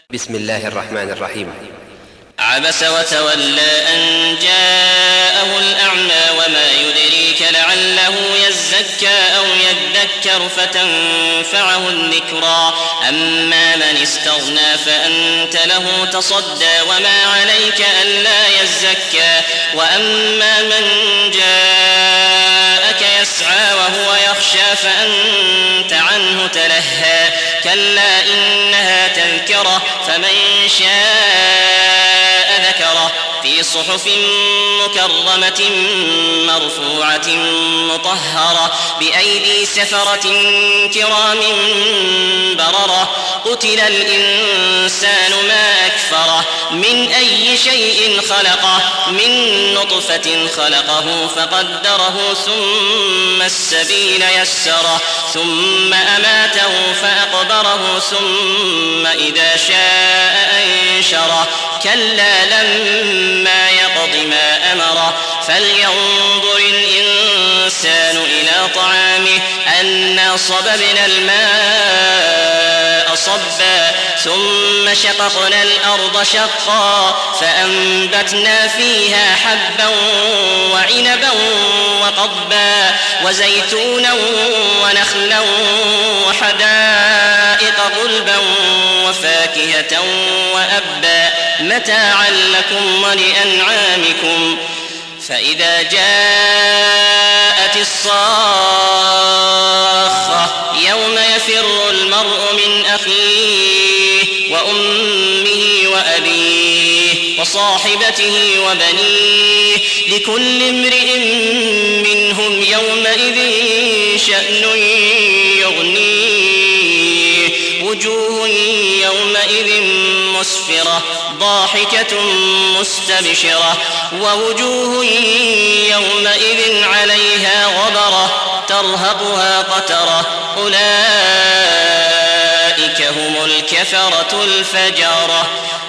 بسم الله الرحمن الرحيم. عبس وتولى أن جاءه الأعمى وما يدريك لعله يزكى أو يذكر فتنفعه الذكرى أما من استغنى فأنت له تصدى وما عليك ألا يزكى وأما من جاءك يسعى وهو يخشى فأنت عنه تلهى كلا إنها تذكرة فمن شاء ذكره في صحف مكرمة مرفوعة مطهرة بأيدي سفرة كرام بررة قتل الإنسان ما أكفره من أي شيء خلقه من نطفة خلقه فقدره ثم السبيل يسره ثم أماته فأقبره ثم إذا شاء أنشره كلا لما يقض ما أمره فلينظر الإنسان إلى طعامه أنا صببنا الماء صبا ثم شققنا الأرض شقا فأنبتنا فيها حبا وعنبا وقضبا وزيتونا ونخلا وحدائق غلبا وفاكهة وأبا متاعا لكم ولأنعامكم فإذا جاءت الصاخة يوم يفر المرء من أخيه وأمه وأبيه وصاحبته وبنيه لكل امرئ منهم يومئذ شأن يغنيه وجوه يومئذ مسفرة ضاحكة مستبشرة ووجوه يومئذ عليها غبرة ترهقها قترة أولئك هم الكفرة الفجرة.